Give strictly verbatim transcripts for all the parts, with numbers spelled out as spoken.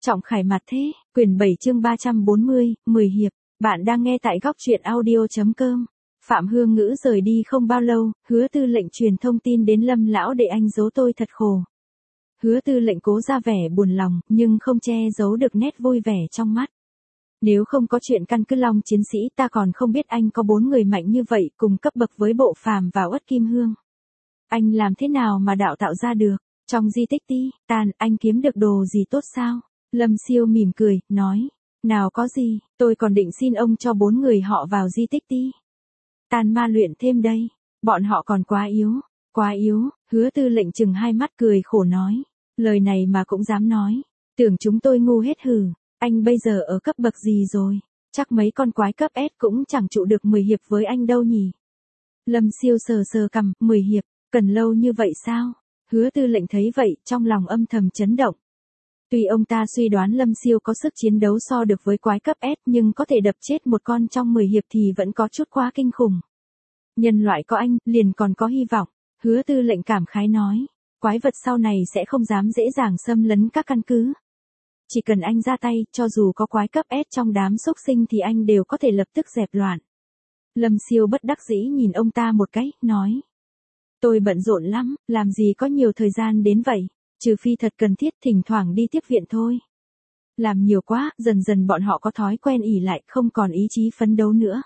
Trọng Khải Mặt Thế, quyển bảy chương ba trăm bốn mươi, mười hiệp. Bạn đang nghe tại góc truyện audio.com. Phạm Hương Ngữ rời đi không bao lâu, Hứa Tư Lệnh truyền thông tin đến Lâm lão để anh giấu tôi thật khổ. Hứa Tư Lệnh cố ra vẻ buồn lòng, nhưng không che giấu được nét vui vẻ trong mắt. Nếu không có chuyện căn cứ Long chiến sĩ, ta còn không biết anh có bốn người mạnh như vậy, cùng cấp bậc với Bộ Phàm và Uất Kim Hương. Anh làm thế nào mà đạo tạo ra được? Trong di tích Ti Tàn, anh kiếm được đồ gì tốt sao? Lâm Siêu mỉm cười, nói, nào có gì, tôi còn định xin ông cho bốn người họ vào di tích Ti Tàn ma luyện thêm đây, bọn họ còn quá yếu, quá yếu. Hứa Tư Lệnh chừng hai mắt cười khổ nói, lời này mà cũng dám nói, tưởng chúng tôi ngu hết hử, anh bây giờ ở cấp bậc gì rồi, chắc mấy con quái cấp S cũng chẳng trụ được mười hiệp với anh đâu nhỉ. Lâm Siêu sờ sờ cằm, mười hiệp, cần lâu như vậy sao? Hứa Tư Lệnh thấy vậy, trong lòng âm thầm chấn động. Tuy ông ta suy đoán Lâm Siêu có sức chiến đấu so được với quái cấp S, nhưng có thể đập chết một con trong mười hiệp thì vẫn có chút quá kinh khủng. Nhân loại có anh, liền còn có hy vọng. Hứa Tư Lệnh cảm khái nói, quái vật sau này sẽ không dám dễ dàng xâm lấn các căn cứ. Chỉ cần anh ra tay, cho dù có quái cấp S trong đám xúc sinh thì anh đều có thể lập tức dẹp loạn. Lâm Siêu bất đắc dĩ nhìn ông ta một cái, nói, tôi bận rộn lắm, làm gì có nhiều thời gian đến vậy, trừ phi thật cần thiết thỉnh thoảng đi tiếp viện thôi. Làm nhiều quá, dần dần bọn họ có thói quen ỉ lại, không còn ý chí phấn đấu nữa.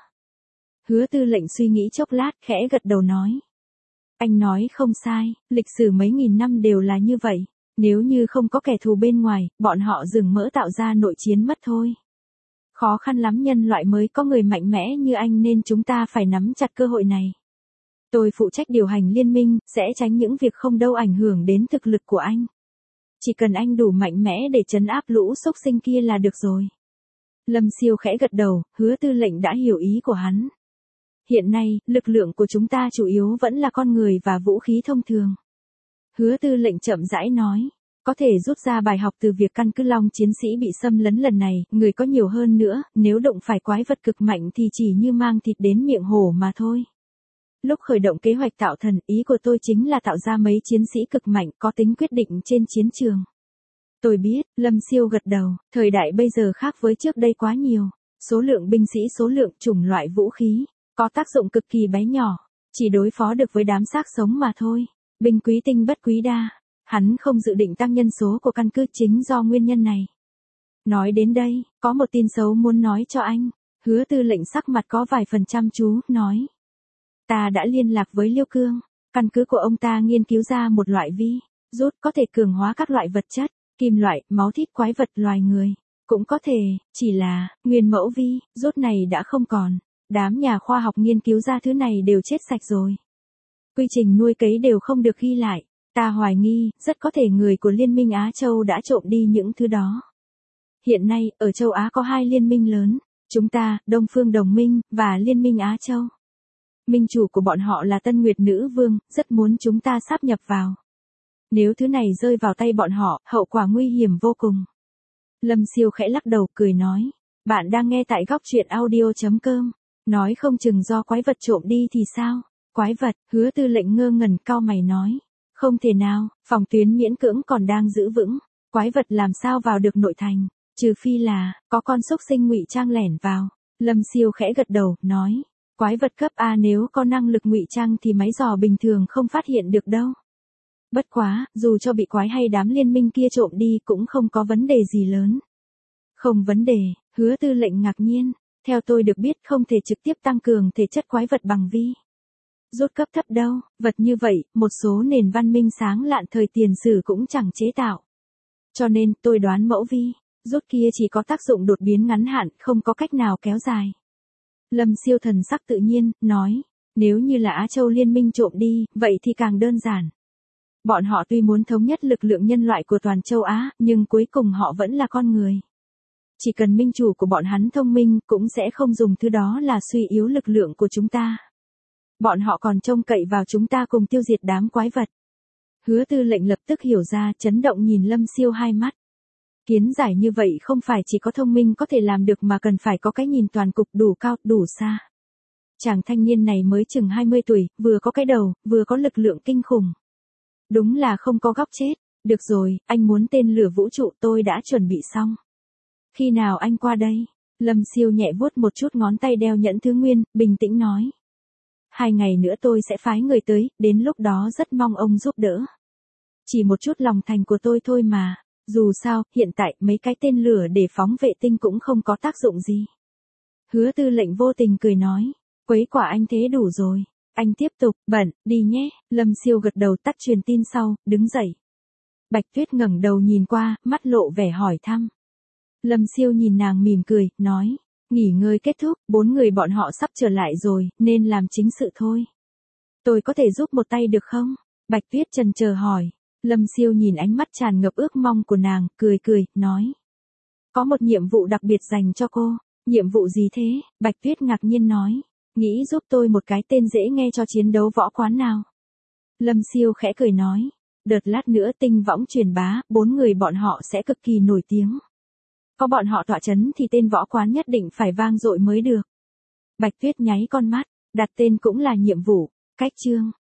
Hứa Tư Lệnh suy nghĩ chốc lát, khẽ gật đầu nói, anh nói không sai, lịch sử mấy nghìn năm đều là như vậy, nếu như không có kẻ thù bên ngoài, bọn họ dừng mỡ tạo ra nội chiến mất thôi. Khó khăn lắm nhân loại mới có người mạnh mẽ như anh, nên chúng ta phải nắm chặt cơ hội này. Tôi phụ trách điều hành liên minh, sẽ tránh những việc không đâu ảnh hưởng đến thực lực của anh. Chỉ cần anh đủ mạnh mẽ để trấn áp lũ xúc sinh kia là được rồi. Lâm Siêu khẽ gật đầu, Hứa Tư Lệnh đã hiểu ý của hắn. Hiện nay, lực lượng của chúng ta chủ yếu vẫn là con người và vũ khí thông thường. Hứa Tư Lệnh chậm rãi nói, có thể rút ra bài học từ việc căn cứ Long chiến sĩ bị xâm lấn lần này, người có nhiều hơn nữa, nếu đụng phải quái vật cực mạnh thì chỉ như mang thịt đến miệng hổ mà thôi. Lúc khởi động kế hoạch tạo thần, ý của tôi chính là tạo ra mấy chiến sĩ cực mạnh có tính quyết định trên chiến trường. Tôi biết, Lâm Siêu gật đầu, thời đại bây giờ khác với trước đây quá nhiều. Số lượng binh sĩ, số lượng chủng loại vũ khí, có tác dụng cực kỳ bé nhỏ, chỉ đối phó được với đám xác sống mà thôi. Binh quý tinh bất quý đa, hắn không dự định tăng nhân số của căn cứ chính do nguyên nhân này. Nói đến đây, có một tin xấu muốn nói cho anh. Hứa Tư Lệnh sắc mặt có vài phần chăm chú, nói. Ta đã liên lạc với Liêu Cương, căn cứ của ông ta nghiên cứu ra một loại vi rút có thể cường hóa các loại vật chất, kim loại, máu thịt quái vật loài người. Cũng có thể, chỉ là, nguyên mẫu vi rút này đã không còn. Đám nhà khoa học nghiên cứu ra thứ này đều chết sạch rồi. Quy trình nuôi cấy đều không được ghi lại. Ta hoài nghi, rất có thể người của Liên minh Á Châu đã trộm đi những thứ đó. Hiện nay, ở châu Á có hai liên minh lớn. Chúng ta, Đông Phương Đồng minh, và Liên minh Á Châu. Minh chủ của bọn họ là Tân Nguyệt Nữ Vương, rất muốn chúng ta sáp nhập vào. Nếu thứ này rơi vào tay bọn họ, hậu quả nguy hiểm vô cùng. Lâm Siêu khẽ lắc đầu, cười nói, bạn đang nghe tại góc truyện audio.com. Nói không chừng do quái vật trộm đi thì sao? Quái vật, Hứa Tư Lệnh ngơ ngẩn cau mày nói, không thể nào, phòng tuyến miễn cưỡng còn đang giữ vững, quái vật làm sao vào được nội thành, trừ phi là, có con xúc sinh ngụy trang lẻn vào. Lâm Siêu khẽ gật đầu, nói, quái vật cấp A nếu có năng lực ngụy trang thì máy dò bình thường không phát hiện được đâu. Bất quá, dù cho bị quái hay đám liên minh kia trộm đi cũng không có vấn đề gì lớn. Không vấn đề, Hứa Tư Lệnh ngạc nhiên, theo tôi được biết không thể trực tiếp tăng cường thể chất quái vật bằng vi rút cấp thấp đâu, vật như vậy, một số nền văn minh sáng lạn thời tiền sử cũng chẳng chế tạo. Cho nên, tôi đoán mẫu vi rút kia chỉ có tác dụng đột biến ngắn hạn, không có cách nào kéo dài. Lâm Siêu thần sắc tự nhiên, nói, nếu như là Á Châu liên minh trộm đi, vậy thì càng đơn giản. Bọn họ tuy muốn thống nhất lực lượng nhân loại của toàn châu Á, nhưng cuối cùng họ vẫn là con người. Chỉ cần minh chủ của bọn hắn thông minh, cũng sẽ không dùng thứ đó là suy yếu lực lượng của chúng ta. Bọn họ còn trông cậy vào chúng ta cùng tiêu diệt đám quái vật. Hứa Tư Lệnh lập tức hiểu ra, chấn động nhìn Lâm Siêu hai mắt. Kiến giải như vậy không phải chỉ có thông minh có thể làm được mà cần phải có cái nhìn toàn cục đủ cao, đủ xa. Chàng thanh niên này mới chừng hai mươi tuổi, vừa có cái đầu, vừa có lực lượng kinh khủng. Đúng là không có góc chết. Được rồi, anh muốn tên lửa vũ trụ tôi đã chuẩn bị xong. Khi nào anh qua đây? Lâm Siêu nhẹ vuốt một chút ngón tay đeo nhẫn thứ nguyên, bình tĩnh nói. Hai ngày nữa tôi sẽ phái người tới, đến lúc đó rất mong ông giúp đỡ. Chỉ một chút lòng thành của tôi thôi mà, dù sao, hiện tại mấy cái tên lửa để phóng vệ tinh cũng không có tác dụng gì. Hứa Tư lệnh vô tình cười nói, quấy quả anh thế đủ rồi, anh tiếp tục, bận, đi nhé. Lâm Siêu gật đầu tắt truyền tin sau, đứng dậy. Bạch Tuyết ngẩng đầu nhìn qua, mắt lộ vẻ hỏi thăm. Lâm Siêu nhìn nàng mỉm cười, nói, nghỉ ngơi kết thúc, bốn người bọn họ sắp trở lại rồi, nên làm chính sự thôi. Tôi có thể giúp một tay được không? Bạch Tuyết chần chờ hỏi. Lâm Siêu nhìn ánh mắt tràn ngập ước mong của nàng, cười cười, nói. Có một nhiệm vụ đặc biệt dành cho cô. Nhiệm vụ gì thế? Bạch Tuyết ngạc nhiên nói. Nghĩ giúp tôi một cái tên dễ nghe cho chiến đấu võ quán nào. Lâm Siêu khẽ cười nói. Đợt lát nữa tinh võng truyền bá, bốn người bọn họ sẽ cực kỳ nổi tiếng. Có bọn họ tọa chấn thì tên võ quán nhất định phải vang dội mới được. Bạch Tuyết nháy con mắt, đặt tên cũng là nhiệm vụ, cách chương.